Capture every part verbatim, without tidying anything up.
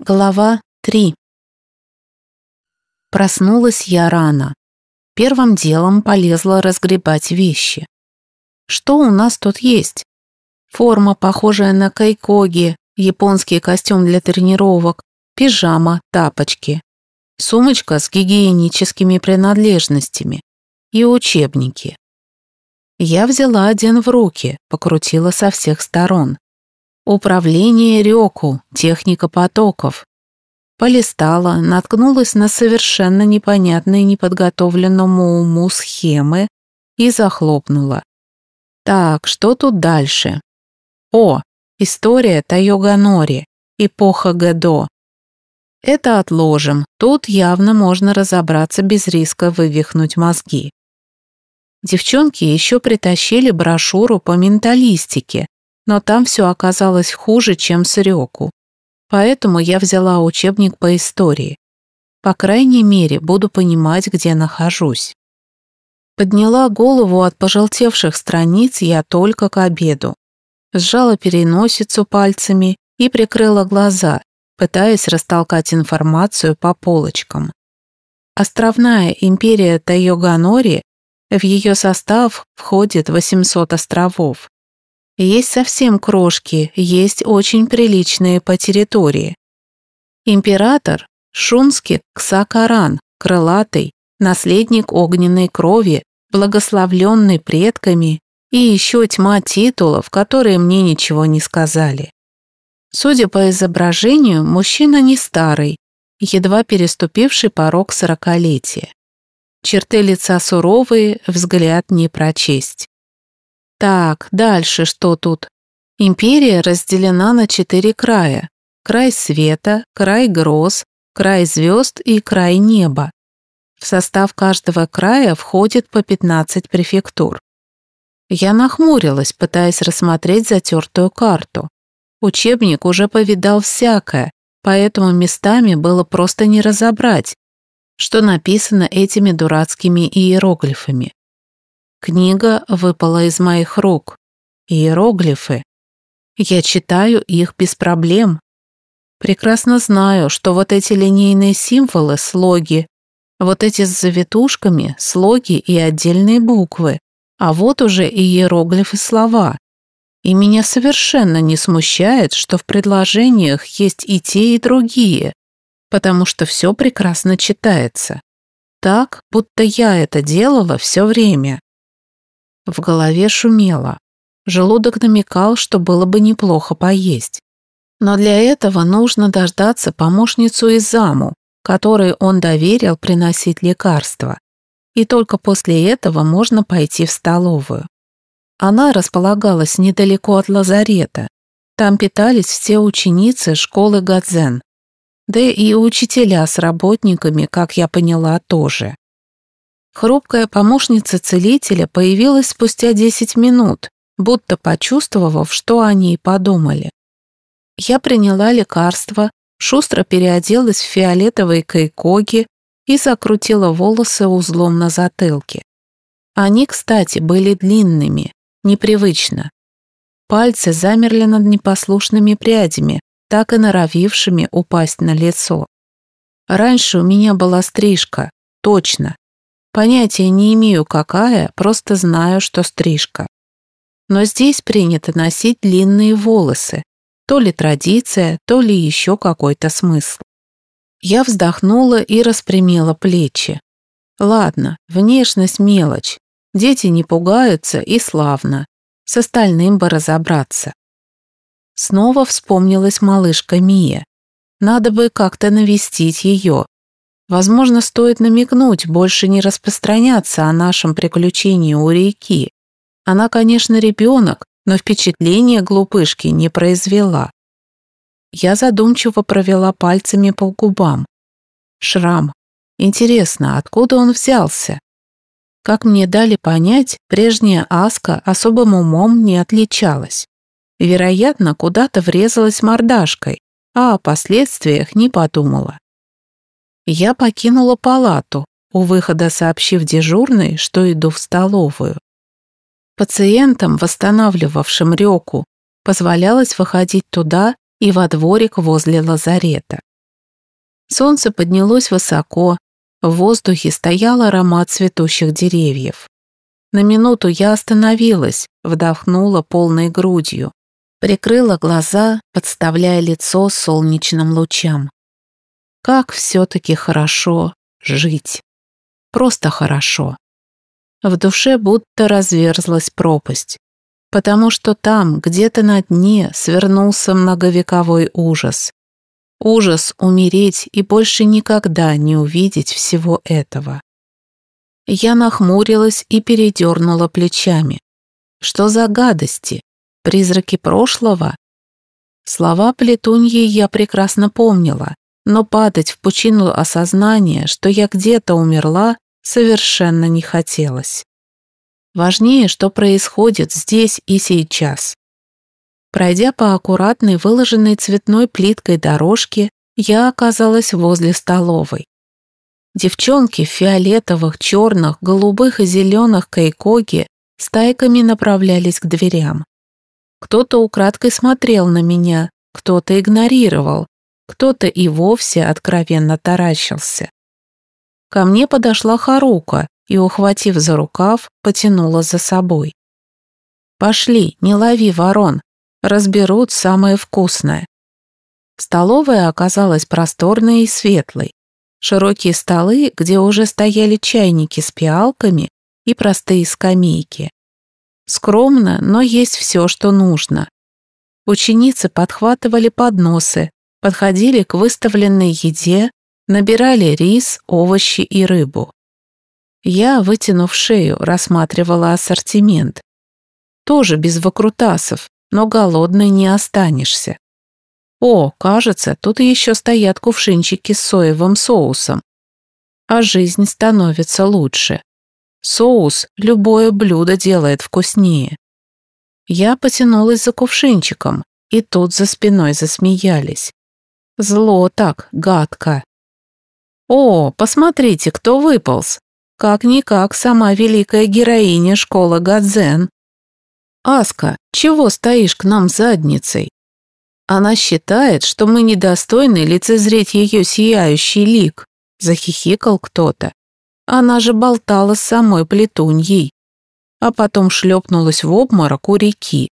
Глава три. Проснулась я рано. Первым делом полезла разгребать вещи. Что у нас тут есть? Форма, похожая на кайкоги, японский костюм для тренировок, пижама, тапочки, сумочка с гигиеническими принадлежностями и учебники. Я взяла один в руки, покрутила со всех сторон. Управление Рёку, техника потоков. Полистала, наткнулась на совершенно непонятные неподготовленному уму схемы и захлопнула. Так, что тут дальше? О, история Тойоганори, эпоха Гэдо. Это отложим, тут явно можно разобраться без риска вывихнуть мозги. Девчонки еще притащили брошюру по менталистике, но там все оказалось хуже, чем с Рёку. Поэтому я взяла учебник по истории. По крайней мере, буду понимать, где нахожусь. Подняла голову от пожелтевших страниц я только к обеду. Сжала переносицу пальцами и прикрыла глаза, пытаясь растолкать информацию по полочкам. Островная империя Тойоганори, в ее состав входит восемьсот островов. Есть совсем крошки, есть очень приличные по территории. Император Шунски Ксакаран, крылатый, наследник огненной крови, благословленный предками и еще тьма титулов, которые мне ничего не сказали. Судя по изображению, мужчина не старый, едва переступивший порог сорокалетия. Черты лица суровые, взгляд не прочесть. Так, дальше что тут? Империя разделена на четыре края. Край света, край гроз, край звезд и край неба. В состав каждого края входит по пятнадцать префектур. Я нахмурилась, пытаясь рассмотреть затертую карту. Учебник уже повидал всякое, поэтому местами было просто не разобрать, что написано этими дурацкими иероглифами. Книга выпала из моих рук. Иероглифы. Я читаю их без проблем. Прекрасно знаю, что вот эти линейные символы – слоги, вот эти с завитушками – слоги и отдельные буквы, а вот уже иероглифы слова. И меня совершенно не смущает, что в предложениях есть и те, и другие, потому что все прекрасно читается. Так, будто я это делала все время. В голове шумело. Желудок намекал, что было бы неплохо поесть. Но для этого нужно дождаться помощницу Изаму, которой он доверил приносить лекарства. И только после этого можно пойти в столовую. Она располагалась недалеко от лазарета. Там питались все ученицы школы Гадзен. Да и учителя с работниками, как я поняла, тоже. Хрупкая помощница целителя появилась спустя десять минут, будто почувствовав, что о ней подумали. Я приняла лекарство, шустро переоделась в фиолетовые кайкоги и закрутила волосы узлом на затылке. Они, кстати, были длинными, непривычно. Пальцы замерли над непослушными прядями, так и норовившими упасть на лицо. Раньше у меня была стрижка, точно. Понятия не имею, какая, просто знаю, что стрижка. Но здесь принято носить длинные волосы. То ли традиция, то ли еще какой-то смысл. Я вздохнула и распрямила плечи. Ладно, внешность мелочь. Дети не пугаются и славно. С остальным бы разобраться. Снова вспомнилась малышка Мия. Надо бы как-то навестить ее. Возможно, стоит намекнуть, больше не распространяться о нашем приключении у реки. Она, конечно, ребенок, но впечатление глупышки не произвела. Я задумчиво провела пальцами по губам. Шрам. Интересно, откуда он взялся? Как мне дали понять, прежняя Аска особым умом не отличалась. Вероятно, куда-то врезалась мордашкой, а о последствиях не подумала. Я покинула палату, у выхода сообщив дежурной, что иду в столовую. Пациентам, восстанавливавшим Рёку, позволялось выходить туда и во дворик возле лазарета. Солнце поднялось высоко, в воздухе стоял аромат цветущих деревьев. На минуту я остановилась, вдохнула полной грудью, прикрыла глаза, подставляя лицо солнечным лучам. Как все-таки хорошо жить. Просто хорошо. В душе будто разверзлась пропасть, потому что там, где-то на дне, свернулся многовековой ужас. Ужас умереть и больше никогда не увидеть всего этого. Я нахмурилась и передернула плечами. Что за гадости? Призраки прошлого? Слова Плетуньи я прекрасно помнила, но падать в пучину осознания, что я где-то умерла, совершенно не хотелось. Важнее, что происходит здесь и сейчас. Пройдя по аккуратной, выложенной цветной плиткой дорожке, я оказалась возле столовой. Девчонки в фиолетовых, черных, голубых и зеленых кайкоги стайками направлялись к дверям. Кто-то украдкой смотрел на меня, кто-то игнорировал, кто-то и вовсе откровенно таращился. Ко мне подошла Харука и, ухватив за рукав, потянула за собой. «Пошли, не лови ворон, разберут самое вкусное». Столовая оказалась просторной и светлой. Широкие столы, где уже стояли чайники с пиалками и простые скамейки. Скромно, но есть все, что нужно. Ученицы подхватывали подносы, подходили к выставленной еде, набирали рис, овощи и рыбу. Я, вытянув шею, рассматривала ассортимент. Тоже без выкрутасов, но голодной не останешься. О, кажется, тут еще стоят кувшинчики с соевым соусом. А жизнь становится лучше. Соус любое блюдо делает вкуснее. Я потянулась за кувшинчиком, и тут за спиной засмеялись. Зло так, гадко. О, посмотрите, кто выполз. Как-никак сама великая героиня школы Гадзен. Аска, чего стоишь к нам задницей? Она считает, что мы недостойны лицезреть ее сияющий лик, захихикал кто-то. Она же болтала с самой Плетуньей, а потом шлепнулась в обморок у реки.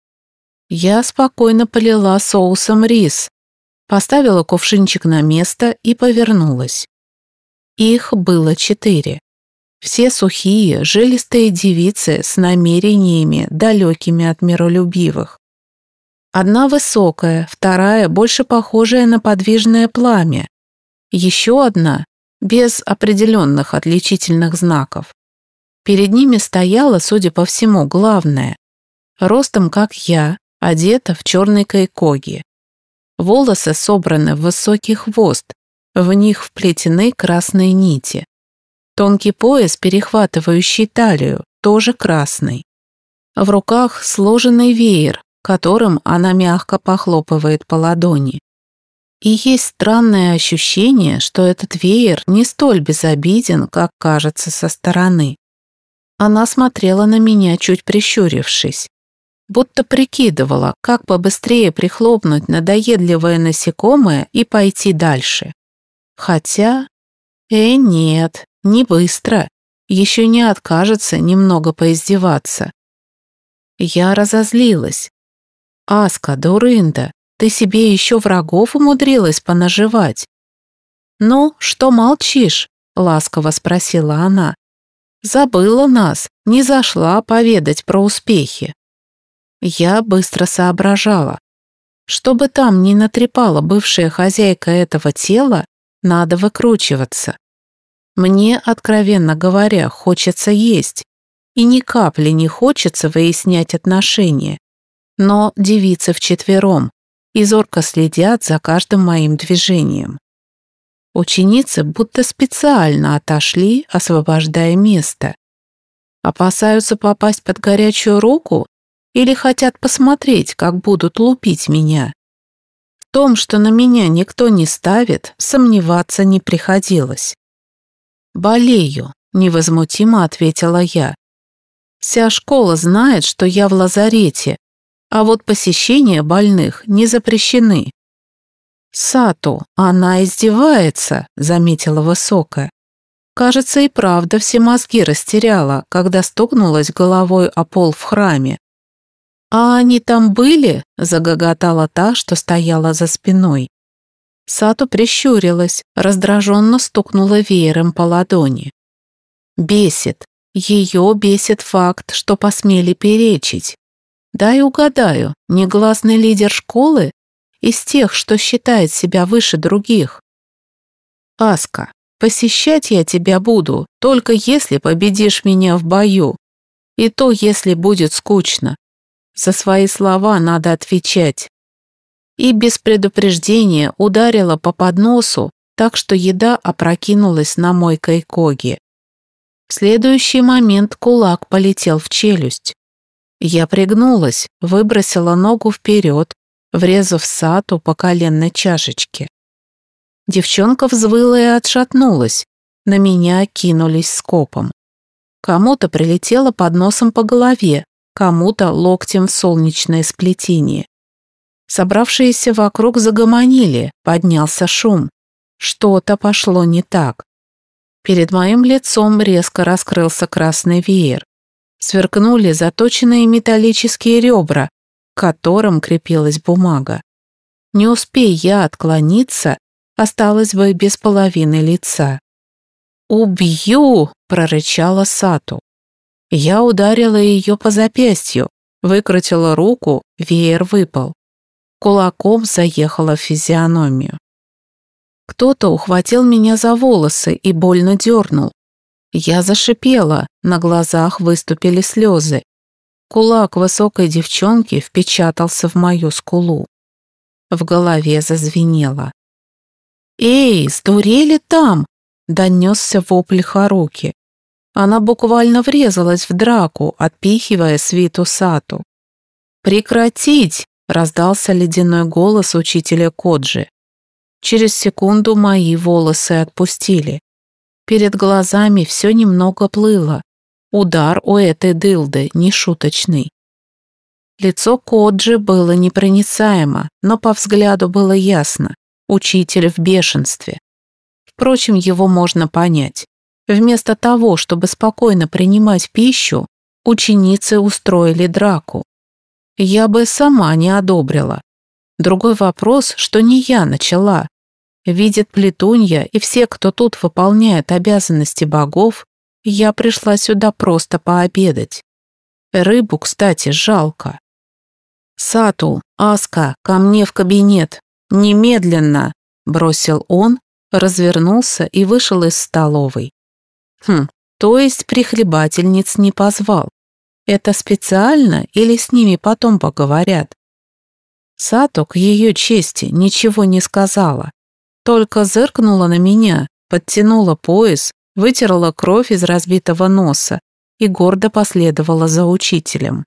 Я спокойно полила соусом рис, поставила кувшинчик на место и повернулась. Их было четыре. Все сухие, жилистые девицы с намерениями, далекими от миролюбивых. Одна высокая, вторая больше похожая на подвижное пламя. Еще одна без определенных отличительных знаков. Перед ними стояла, судя по всему, главная. Ростом, как я, одета в черный кайкоги. Волосы собраны в высокий хвост, в них вплетены красные нити. Тонкий пояс, перехватывающий талию, тоже красный. В руках сложенный веер, которым она мягко похлопывает по ладони. И есть странное ощущение, что этот веер не столь безобиден, как кажется со стороны. Она смотрела на меня, чуть прищурившись, будто прикидывала, как побыстрее прихлопнуть надоедливое насекомое и пойти дальше. Хотя, э, нет, не быстро, еще не откажется немного поиздеваться. Я разозлилась. «Аска, дурында, ты себе еще врагов умудрилась понаживать?» «Ну, что молчишь?» — ласково спросила она. «Забыла нас, не зашла поведать про успехи». Я быстро соображала. Чтобы там не натрепала бывшая хозяйка этого тела, надо выкручиваться. Мне, откровенно говоря, хочется есть, и ни капли не хочется выяснять отношения. Но девицы вчетвером и зорко следят за каждым моим движением. Ученицы будто специально отошли, освобождая место. Опасаются попасть под горячую руку или хотят посмотреть, как будут лупить меня? В том, что на меня никто не ставит, сомневаться не приходилось. «Болею», — невозмутимо ответила я. «Вся школа знает, что я в лазарете, а вот посещения больных не запрещены». «Сату, она издевается», — заметила высокая. Кажется, и правда все мозги растеряла, когда стукнулась головой о пол в храме. «А они там были?» — загоготала та, что стояла за спиной. Сату прищурилась, раздраженно стукнула веером по ладони. Бесит. Ее бесит факт, что посмели перечить. Дай угадаю, негласный лидер школы из тех, что считает себя выше других. «Аска, посещать я тебя буду, только если победишь меня в бою. И то, если будет скучно. За свои слова надо отвечать». И без предупреждения ударила по подносу, так что еда опрокинулась на мой кайкоги. В следующий момент кулак полетел в челюсть. Я пригнулась, выбросила ногу вперед, врезав Сату по коленной чашечке. Девчонка взвыла и отшатнулась, на меня кинулись скопом. Кому-то прилетело подносом по голове, кому-то локтем в солнечное сплетение. Собравшиеся вокруг загомонили, поднялся шум. Что-то пошло не так. Перед моим лицом резко раскрылся красный веер. Сверкнули заточенные металлические ребра, к которым крепилась бумага. Не успей я отклониться, осталось бы без половины лица. «Убью!» – прорычала Сату. Я ударила ее по запястью, выкрутила руку, веер выпал. Кулаком заехала в физиономию. Кто-то ухватил меня за волосы и больно дернул. Я зашипела, на глазах выступили слезы. Кулак высокой девчонки впечатался в мою скулу. В голове зазвенело. «Эй, сдурели там!» – донесся вопль Харуки. Она буквально врезалась в драку, отпихивая свиту Сату. «Прекратить!» – раздался ледяной голос учителя Коджи. Через секунду мои волосы отпустили. Перед глазами все немного плыло. Удар у этой дылды нешуточный. Лицо Коджи было непроницаемо, но по взгляду было ясно. Учитель в бешенстве. Впрочем, его можно понять. Вместо того, чтобы спокойно принимать пищу, ученицы устроили драку. Я бы сама не одобрила. Другой вопрос, что не я начала. Видит Плетунья и все, кто тут выполняет обязанности богов, я пришла сюда просто пообедать. Рыбу, кстати, жалко. «Сату, Аска, ко мне в кабинет! Немедленно!» – бросил он, развернулся и вышел из столовой. Хм, то есть прихлебательниц не позвал. Это специально или с ними потом поговорят? Сату, к ее чести, ничего не сказала. Только зыркнула на меня, подтянула пояс, вытерла кровь из разбитого носа и гордо последовала за учителем.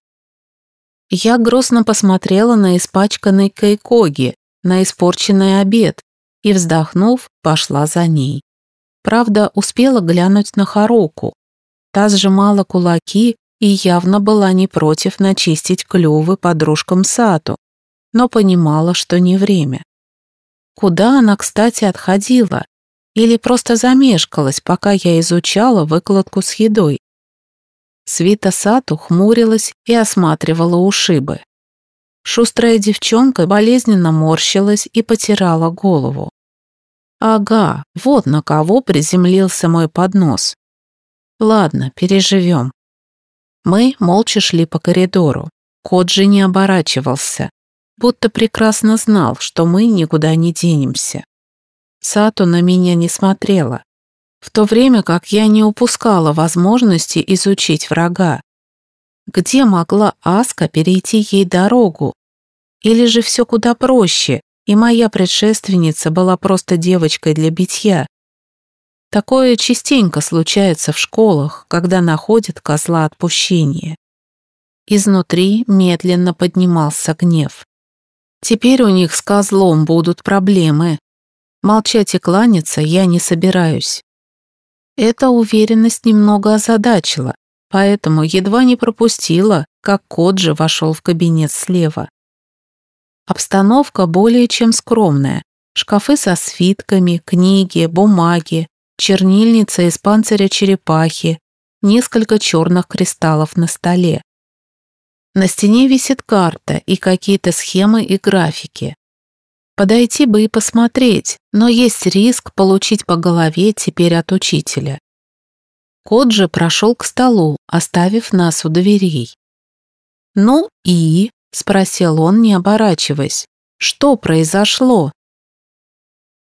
Я грустно посмотрела на испачканный кайкоги, на испорченный обед и, вздохнув, пошла за ней. Правда, успела глянуть на Харуку. Та сжимала кулаки и явно была не против начистить клювы подружкам Сату, но понимала, что не время. Куда она, кстати, отходила? Или просто замешкалась, пока я изучала выкладку с едой? Свита Сату хмурилась и осматривала ушибы. Шустрая девчонка болезненно морщилась и потирала голову. Ага, вот на кого приземлился мой поднос. Ладно, переживем. Мы молча шли по коридору. Коджи не оборачивался, будто прекрасно знал, что мы никуда не денемся. Сату на меня не смотрела, в то время как я не упускала возможности изучить врага. Где могла Аска перейти ей дорогу? Или же все куда проще, и моя предшественница была просто девочкой для битья? Такое частенько случается в школах, когда находят козла отпущения. Изнутри медленно поднимался гнев. Теперь у них с козлом будут проблемы. Молчать и кланяться я не собираюсь. Эта уверенность немного озадачила, поэтому едва не пропустила, как Коджи вошел в кабинет слева. Обстановка более чем скромная. Шкафы со свитками, книги, бумаги, чернильница из панциря черепахи, несколько черных кристаллов на столе. На стене висит карта и какие-то схемы и графики. Подойти бы и посмотреть, но есть риск получить по голове теперь от учителя. Кот же прошел к столу, оставив нас у дверей. «Ну и?» – спросил он, не оборачиваясь. «Что произошло?»